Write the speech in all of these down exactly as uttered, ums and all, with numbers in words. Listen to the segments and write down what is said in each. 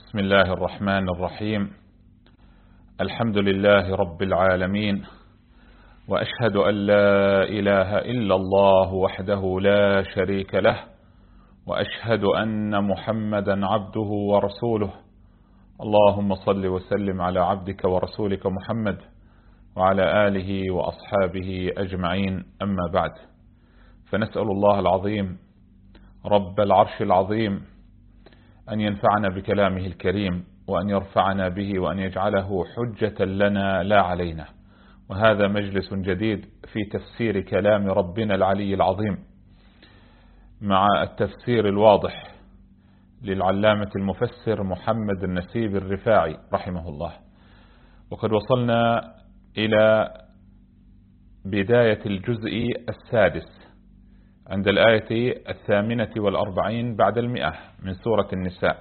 بسم الله الرحمن الرحيم. الحمد لله رب العالمين، وأشهد أن لا إله إلا الله وحده لا شريك له، وأشهد أن محمدا عبده ورسوله. اللهم صل وسلم على عبدك ورسولك محمد وعلى آله وأصحابه أجمعين، أما بعد، فنسأل الله العظيم رب العرش العظيم أن ينفعنا بكلامه الكريم، وأن يرفعنا به، وأن يجعله حجة لنا لا علينا. وهذا مجلس جديد في تفسير كلام ربنا العلي العظيم مع التفسير الواضح للعلامة المفسر محمد النسيب الرفاعي رحمه الله. وقد وصلنا إلى بداية الجزء السادس عند الآية الثامنة والأربعين بعد المئة من سورة النساء.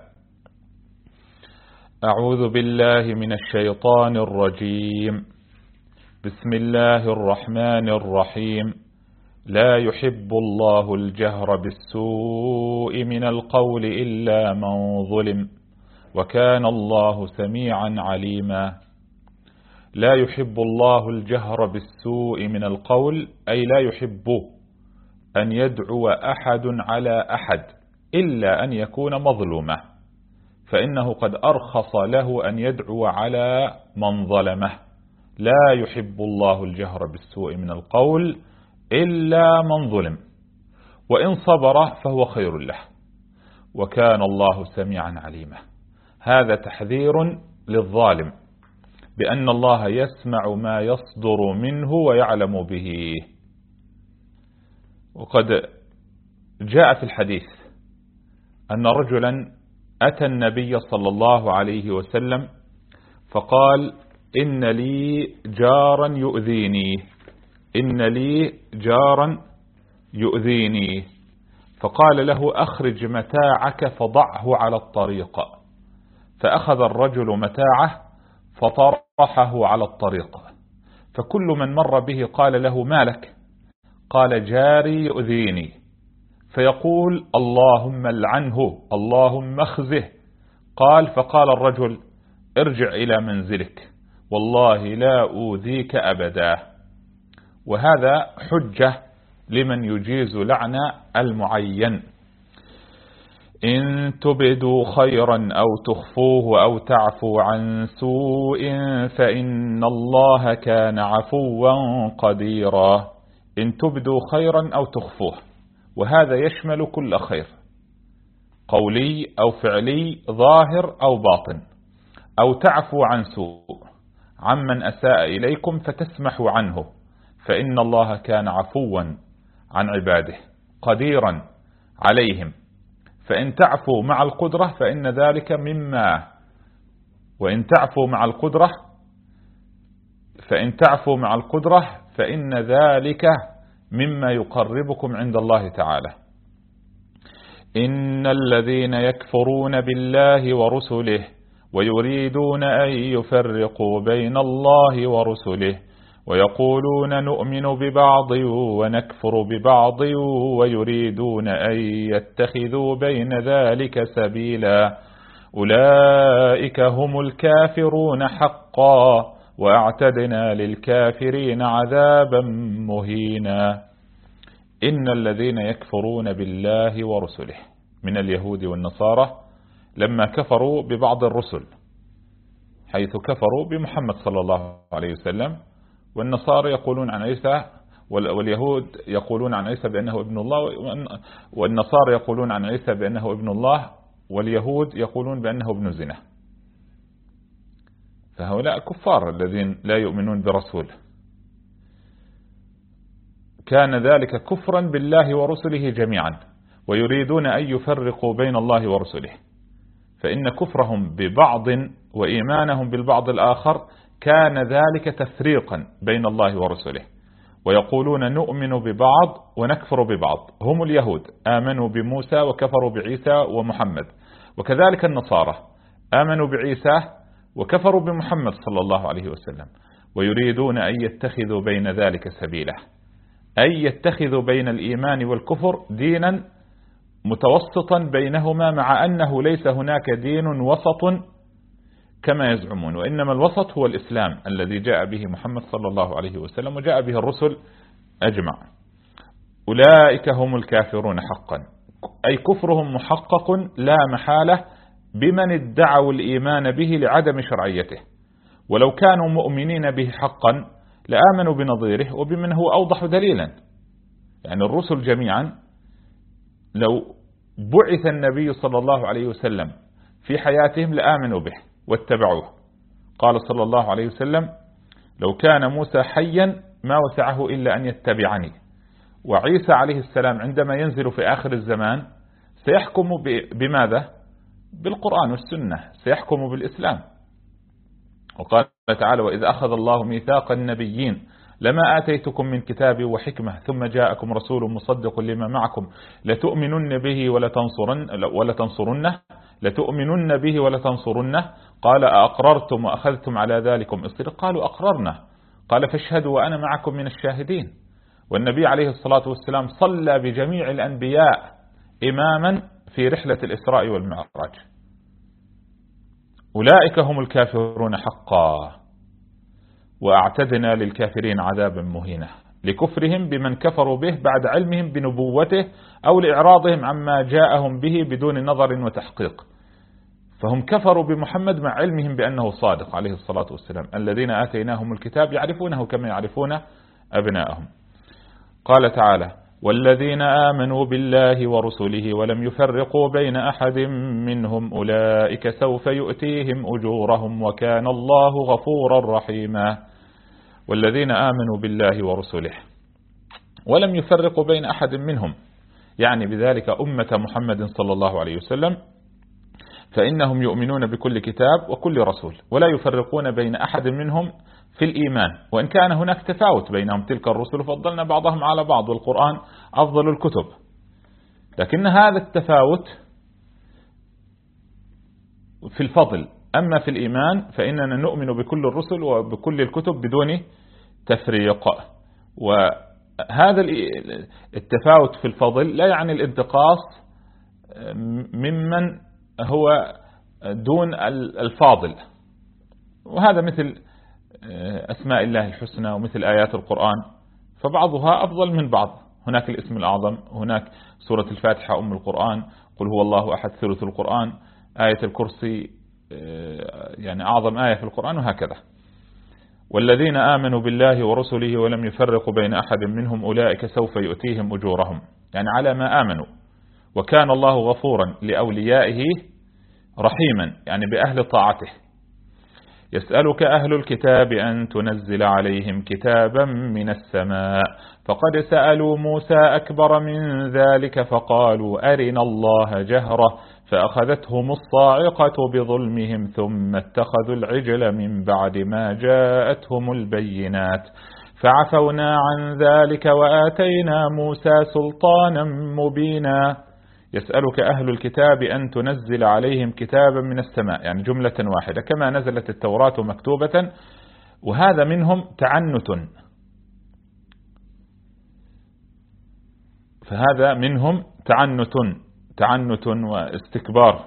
أعوذ بالله من الشيطان الرجيم. بسم الله الرحمن الرحيم. لا يحب الله الجهر بالسوء من القول إلا من ظلم، وكان الله سميعا عليما. لا يحب الله الجهر بالسوء من القول، أي لا يحب أن يدعو أحد على أحد إلا أن يكون مظلومة، فإنه قد أرخص له أن يدعو على من ظلمه. لا يحب الله الجهر بالسوء من القول إلا من ظلم، وإن صبر فهو خير له، وكان الله سميعا عليما. هذا تحذير للظالم بأن الله يسمع ما يصدر منه ويعلم به. وقد جاء في الحديث أن رجلا أتى النبي صلى الله عليه وسلم فقال: إن لي جارا يؤذيني إن لي جارا يؤذيني فقال له: أخرج متاعك فضعه على الطريق. فأخذ الرجل متاعه فطرحه على الطريق، فكل من مر به قال له: ما لك؟ قال: جاري يؤذيني. فيقول: اللهم لعنه، اللهم اخزه. قال: فقال الرجل: ارجع إلى منزلك، والله لا أوذيك أبدا. وهذا حجة لمن يجيز لعن المعين. إن تبدوا خيرا أو تخفوه أو تعفو عن سوء فإن الله كان عفوا قديرا. إن تبدوا خيرا أو تخفوه، وهذا يشمل كل خير، قولي أو فعلي، ظاهر أو باطن. أو تعفو عن سوء، عمن أساء إليكم فتسمحوا عنه، فإن الله كان عفوا عن عباده قديرا عليهم. فإن تعفوا مع القدرة فإن ذلك مما وإن تعفوا مع القدرة فإن تعفوا مع القدرة فإن ذلك مما يقربكم عند الله تعالى. إن الذين يكفرون بالله ورسله ويريدون أن يفرقوا بين الله ورسله ويقولون نؤمن ببعض ونكفر ببعض ويريدون أن يتخذوا بين ذلك سبيلا أولئك هم الكافرون حقا وأعتدنا للكافرين عذابا مهينا. إن الذين يكفرون بالله ورسله من اليهود والنصارى لما كفروا ببعض الرسل، حيث كفروا بمحمد صلى الله عليه وسلم، والنصارى يقولون عن عيسى، واليهود يقولون عن عيسى بأنه ابن الله، والنصارى يقولون عن عيسى بأنه ابن الله، واليهود يقولون بأنه ابن زنا. فهؤلاء كفار الذين لا يؤمنون برسول. كان ذلك كفرا بالله ورسله جميعا، ويريدون أن يفرقوا بين الله ورسله، فإن كفرهم ببعض وإيمانهم بالبعض الآخر كان ذلك تفريقا بين الله ورسله. ويقولون نؤمن ببعض ونكفر ببعض. هم اليهود آمنوا بموسى وكفروا بعيسى ومحمد، وكذلك النصارى آمنوا بعيسى وكفروا بمحمد صلى الله عليه وسلم، ويريدون أن يتخذوا بين ذلك سبيلا، أي يتخذوا بين الإيمان والكفر دينا متوسطا بينهما، مع أنه ليس هناك دين وسط كما يزعمون، وإنما الوسط هو الإسلام الذي جاء به محمد صلى الله عليه وسلم وجاء به الرسل أجمع. أولئك هم الكافرون حقا، أي كفرهم محقق لا محالة بمن ادعوا الإيمان به لعدم شرعيته، ولو كانوا مؤمنين به حقا لآمنوا بنظيره وبمن هو أوضح دليلا. يعني الرسل جميعا لو بعث النبي صلى الله عليه وسلم في حياتهم لآمنوا به واتبعوه. قال صلى الله عليه وسلم: لو كان موسى حيا ما وسعه إلا أن يتبعني. وعيسى عليه السلام عندما ينزل في آخر الزمان سيحكم بماذا؟ بالقرآن والسنة، سيحكم بالإسلام. وقال تعالى: وإذ أخذ الله ميثاق النبيين لما آتيتكم من كتاب وحكمة ثم جاءكم رسول مصدق لما معكم لتؤمنن به ولتنصرن ولتنصرنه لتؤمنن به ولتنصرنه قال أأقررتم وأخذتم على ذلكم إصرا قالوا أقررنا قال فاشهدوا وأنا معكم من الشاهدين. والنبي عليه الصلاة والسلام صلى بجميع الأنبياء إماما في رحلة الإسراء والمعراج. أولئك هم الكافرون حقا، وأعتدنا للكافرين عذابا مهينا لكفرهم بمن كفروا به بعد علمهم بنبوته أو لإعراضهم عما جاءهم به بدون نظر وتحقيق. فهم كفروا بمحمد مع علمهم بأنه صادق عليه الصلاة والسلام. الذين آتيناهم الكتاب يعرفونه كما يعرفون أبناءهم. قال تعالى: والذين آمنوا بالله ورسله ولم يفرقوا بين أحد منهم أولئك سوف يؤتيهم أجورهم وكان الله غفورا رحيما. والذين آمنوا بالله ورسله ولم يفرقوا بين أحد منهم، يعني بذلك أمة محمد صلى الله عليه وسلم، فإنهم يؤمنون بكل كتاب وكل رسول ولا يفرقون بين أحد منهم في الإيمان، وإن كان هناك تفاوت بينهم. تلك الرسل فضلنا بعضهم على بعض والقرآن أفضل الكتب، لكن هذا التفاوت في الفضل. أما في الإيمان فإننا نؤمن بكل الرسل وبكل الكتب بدون تفريق. وهذا التفاوت في الفضل لا يعني الانتقاص ممن هو دون الفاضل، وهذا مثل أسماء الله الحسنى ومثل آيات القرآن، فبعضها أفضل من بعض. هناك الاسم الأعظم، هناك سورة الفاتحة أم القرآن، قل هو الله أحد ثلث القرآن، آية الكرسي يعني أعظم آية في القرآن، وهكذا. والذين آمنوا بالله ورسله ولم يفرقوا بين أحد منهم أولئك سوف يؤتيهم أجورهم، يعني على ما آمنوا. وكان الله غفورا لأوليائه رحيما، يعني بأهل طاعته. يسألك أهل الكتاب أن تنزل عليهم كتابا من السماء فقد سألوا موسى أكبر من ذلك فقالوا أرنا الله جهرة فأخذتهم الصاعقة بظلمهم ثم اتخذوا العجل من بعد ما جاءتهم البينات فعفونا عن ذلك وآتينا موسى سلطانا مبينا. يسألك أهل الكتاب أن تنزل عليهم كتابا من السماء، يعني جملة واحدة كما نزلت التوراة مكتوبة، وهذا منهم تعنت، فهذا منهم تعنت تعنت واستكبار.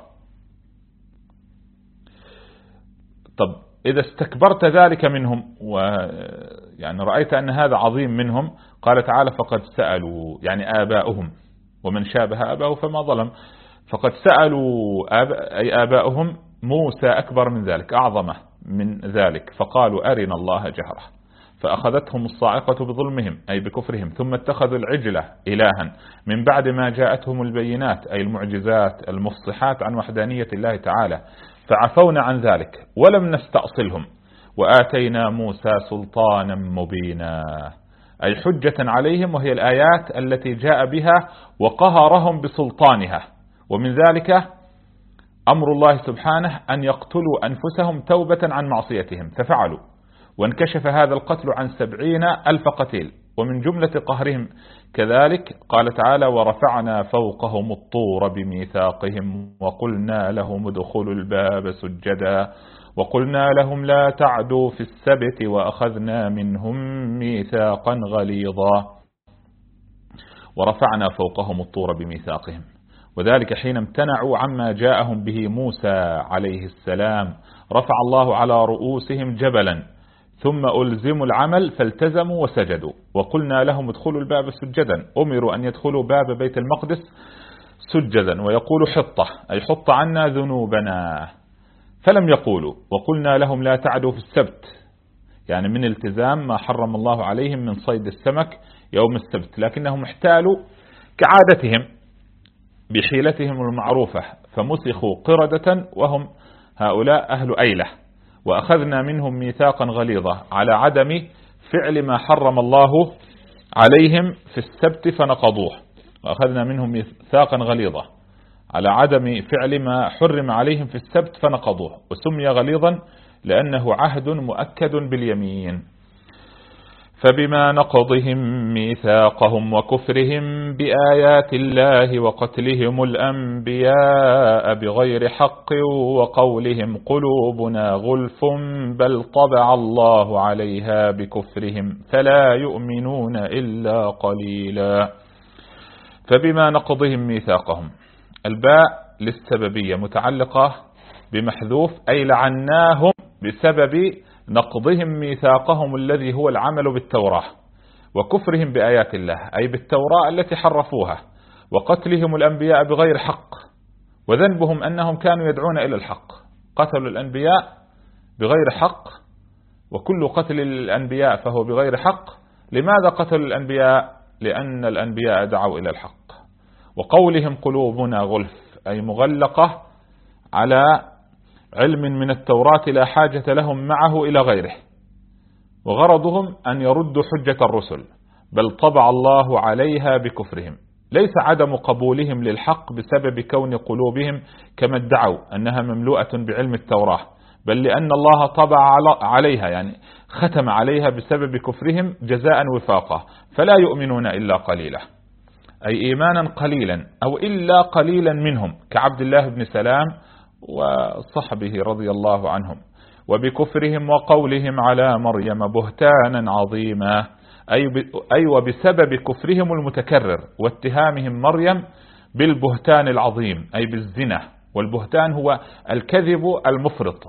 طب إذا استكبرت ذلك منهم ويعني رأيت أن هذا عظيم منهم، قال تعالى فقد سألوا، يعني آباؤهم، ومن شابه آباؤه فما ظلم. فقد سألوا آب... أي آباؤهم موسى أكبر من ذلك، أعظم من ذلك، فقالوا أرنا الله جهرة فأخذتهم الصاعقة بظلمهم أي بكفرهم ثم اتخذوا العجلة إلها من بعد ما جاءتهم البينات أي المعجزات المفصحات عن وحدانية الله تعالى، فعفونا عن ذلك ولم نستأصلهم وآتينا موسى سلطانا مبينا أي حجة عليهم، وهي الآيات التي جاء بها وقهرهم بسلطانها. ومن ذلك أمر الله سبحانه أن يقتلوا أنفسهم توبة عن معصيتهم ففعلوا، وانكشف هذا القتل عن سبعين ألف قتيل. ومن جملة قهرهم كذلك قال تعالى ورفعنا فوقهم الطور بميثاقهم وقلنا لهم ادخلوا الباب سجدا وقلنا لهم لا تعدوا في السبت وأخذنا منهم ميثاقا غليظا. ورفعنا فوقهم الطور بميثاقهم، وذلك حين امتنعوا عما جاءهم به موسى عليه السلام، رفع الله على رؤوسهم جبلا ثم ألزموا العمل فالتزموا وسجدوا، وقلنا لهم ادخلوا الباب سجدا، أمروا أن يدخلوا باب بيت المقدس سجدا ويقولوا حطة، أي حط عنا ذنوبنا، فلم يقولوا. وقلنا لهم لا تعدوا في السبت، يعني من التزام ما حرم الله عليهم من صيد السمك يوم السبت، لكنهم احتالوا كعادتهم بحيلتهم المعروفة فمسخوا قردة وهم هؤلاء أهل أيلة، وأخذنا منهم ميثاقا غليظا على عدم فعل ما حرم الله عليهم في السبت فنقضوه، وأخذنا منهم ميثاقا غليظا على عدم فعل ما حرم عليهم في السبت فنقضوه، وسمي غليظا لأنه عهد مؤكد باليمين. فبما نقضهم ميثاقهم وكفرهم بآيات الله وقتلهم الأنبياء بغير حق وقولهم قلوبنا غلف بل طبع الله عليها بكفرهم فلا يؤمنون إلا قليلا. فبما نقضهم ميثاقهم، الباء للسببية متعلقة بمحذوف، أي لعناهم بسبب نقضهم ميثاقهم الذي هو العمل بالتوراة، وكفرهم بآيات الله أي بالتوراة التي حرفوها، وقتلهم الأنبياء بغير حق، وذنبهم أنهم كانوا يدعون إلى الحق، قتلوا الأنبياء بغير حق، وكل قتل الأنبياء فهو بغير حق. لماذا قتلوا الأنبياء؟ لأن الأنبياء دعوا إلى الحق. وقولهم قلوبنا غلف أي مغلقة على علم من التوراة لا حاجة لهم معه إلى غيره، وغرضهم أن يردوا حجة الرسل، بل طبع الله عليها بكفرهم. ليس عدم قبولهم للحق بسبب كون قلوبهم كما ادعوا أنها مملوءة بعلم التوراة، بل لأن الله طبع عليها، يعني ختم عليها بسبب كفرهم جزاء وفاقا، فلا يؤمنون إلا قليلا، أي إيمانا قليلا أو إلا قليلا منهم كعبد الله بن سلام وصحبه رضي الله عنهم. وبكفرهم وقولهم على مريم بهتانا عظيما، أي وبسبب كفرهم المتكرر واتهامهم مريم بالبهتان العظيم أي بالزنا، والبهتان هو الكذب المفرط.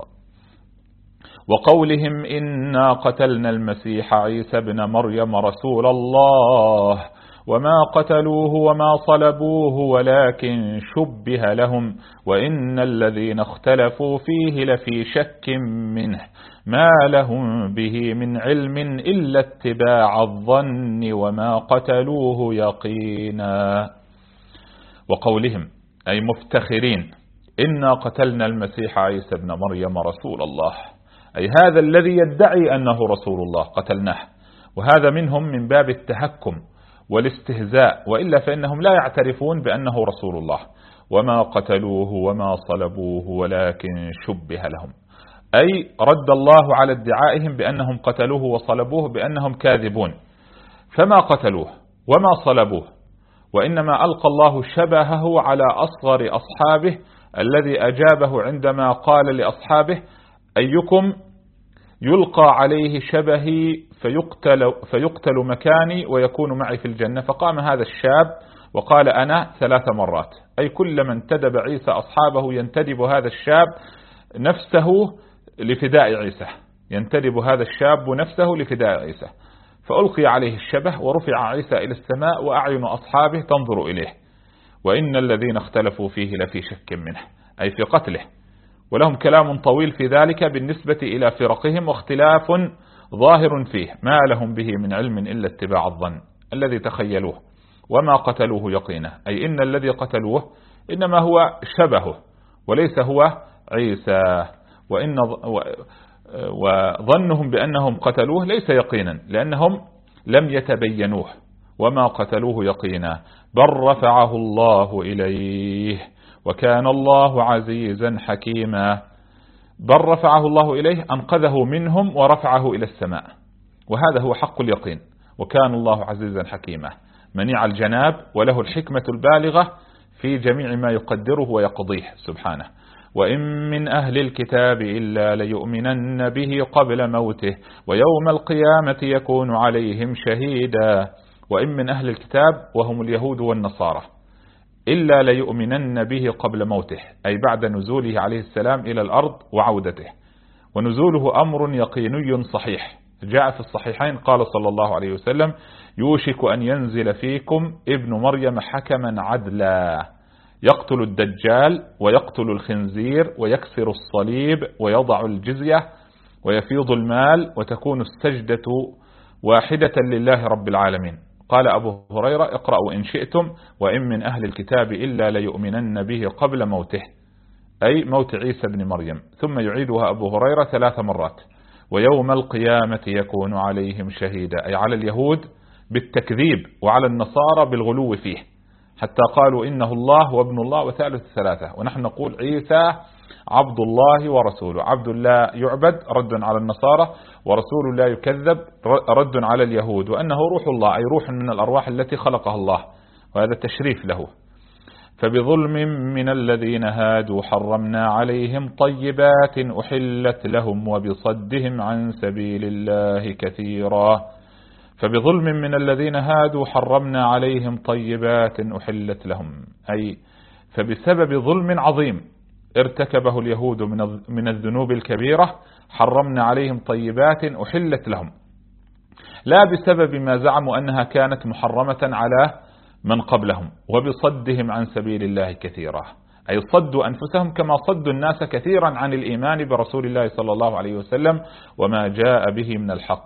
وقولهم إنا قتلنا المسيح عيسى بن مريم رسول الله وما قتلوه وما صلبوه ولكن شبه لهم وإن الذين اختلفوا فيه لفي شك منه ما لهم به من علم إلا اتباع الظن وما قتلوه يقينا. وقولهم أي مفتخرين إنا قتلنا المسيح عيسى بن مريم رسول الله، أي هذا الذي يدعي أنه رسول الله قتلناه، وهذا منهم من باب التهكم والاستهزاء، وإلا فإنهم لا يعترفون بأنه رسول الله. وما قتلوه وما صلبوه ولكن شبه لهم، أي رد الله على ادعائهم بأنهم قتلوه وصلبوه بأنهم كاذبون، فما قتلوه وما صلبوه، وإنما ألقى الله شبهه على أصغر أصحابه الذي أجابه عندما قال لأصحابه أيكم يلقى عليه شبهي فيقتل, فيقتل مكاني ويكون معي في الجنة، فقام هذا الشاب وقال أنا ثلاث مرات، أي كلما انتدب عيسى أصحابه ينتدب هذا الشاب نفسه لفداء عيسى، ينتدب هذا الشاب نفسه لفداء عيسى، فألقي عليه الشبه ورفع عيسى إلى السماء وأعين أصحابه تنظر إليه، وإن الذين اختلفوا فيه لفي شك منه، أي في قتله. ولهم كلام طويل في ذلك بالنسبة إلى فرقهم، واختلاف ظاهر فيه ما لهم به من علم إلا اتباع الظن الذي تخيلوه. وما قتلوه يقينا، أي إن الذي قتلوه إنما هو شبهه وليس هو عيسى، وإن وظنهم بأنهم قتلوه ليس يقينا لأنهم لم يتبينوه. وما قتلوه يقينا بل رفعه الله إليه وكان الله عزيزا حكيما. بل رفعه الله إليه أنقذه منهم ورفعه إلى السماء، وهذا هو حق اليقين. وكان الله عزيزا حكيما منيع الجناب وله الحكمة البالغة في جميع ما يقدره ويقضيه سبحانه. وإن من أهل الكتاب إلا ليؤمنن به قبل موته ويوم القيامة يكون عليهم شهيدا. وإن من أهل الكتاب وهم اليهود والنصارى إلا ليؤمنن به قبل موته، أي بعد نزوله عليه السلام إلى الأرض وعودته. ونزوله أمر يقيني صحيح، جاء في الصحيحين قال صلى الله عليه وسلم: يوشك أن ينزل فيكم ابن مريم حكما عدلا، يقتل الدجال ويقتل الخنزير ويكسر الصليب ويضع الجزية ويفيض المال، وتكون السجدة واحدة لله رب العالمين. قال أبو هريرة: اقرأوا إن شئتم وإن من أهل الكتاب إلا ليؤمنن به قبل موته، أي موت عيسى بن مريم. ثم يعيدها أبو هريرة ثلاث مرات: ويوم القيامة يكون عليهم شهيدا، أي على اليهود بالتكذيب وعلى النصارى بالغلو فيه، حتى قالوا إنه الله وابن الله وثالث ثلاثة. ونحن نقول عيسى عبد الله ورسوله، عبد لا يعبد رد على النصارى، ورسول لا يكذب رد على اليهود، وأنه روح الله، أي روح من الأرواح التي خلقها الله، وهذا تشريف له. فبظلم من الذين هادوا حرمنا عليهم طيبات أحلت لهم وبصدهم عن سبيل الله كثيرا. فبظلم من الذين هادوا حرمنا عليهم طيبات أحلت لهم، أي فبسبب ظلم عظيم ارتكبه اليهود من الذنوب الكبيرة حرمنا عليهم طيبات أحلت لهم، لا بسبب ما زعموا أنها كانت محرمة على من قبلهم، وبصدهم عن سبيل الله كثيرا، أي صدوا أنفسهم كما صدوا الناس كثيرا عن الإيمان برسول الله صلى الله عليه وسلم وما جاء به من الحق.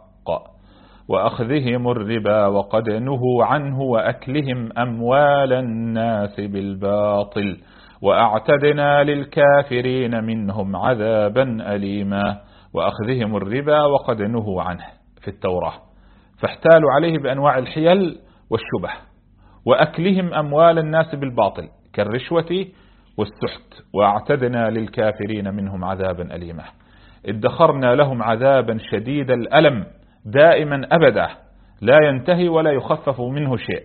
وأخذهم الربا وقد نهوا عنه وأكلهم أموال الناس بالباطل وأعتدنا للكافرين منهم عذابا أليما. وأخذهم الربا وقد نهوا عنه في التوراة، فاحتالوا عليه بأنواع الحيل والشبه، وأكلهم أموال الناس بالباطل كالرشوة والسحت، وأعتدنا للكافرين منهم عذابا أليما، ادخرنا لهم عذابا شديد الألم دائما أبدا لا ينتهي ولا يخفف منه شيء.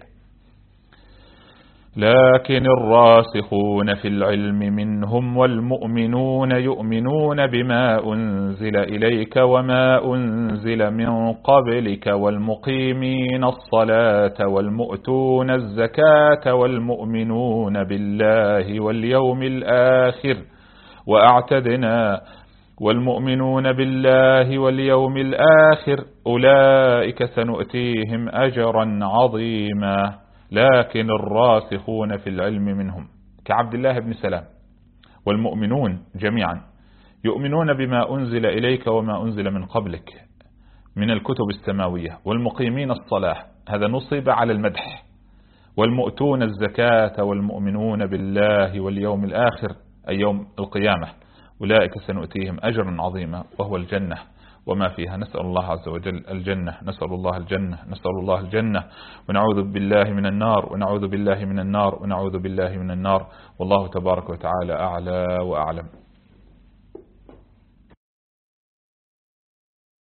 لكن الراسخون في العلم منهم والمؤمنون يؤمنون بما أنزل إليك وما أنزل من قبلك والمقيمين الصلاة والمؤتون الزكاة والمؤمنون بالله واليوم الآخر وأعتدنا والمؤمنون بالله واليوم الآخر أولئك سنؤتيهم أجرا عظيما. لكن الراسخون في العلم منهم كعبد الله بن سلام والمؤمنون جميعا يؤمنون بما أنزل إليك وما أنزل من قبلك من الكتب السماوية، والمقيمين الصلاة هذا نصب على المدح، والمؤتون الزكاة والمؤمنون بالله واليوم الآخر أي يوم القيامة أولئك سنؤتيهم أجرا عظيما وهو الجنة وما فيها. نسأل الله عز وجل الجنة، نسأل الله الجنة، نسأل الله الجنة، ونعوذ بالله من النار، ونعوذ بالله من النار، ونعوذ بالله من النار. والله تبارك وتعالى أعلى وأعلم.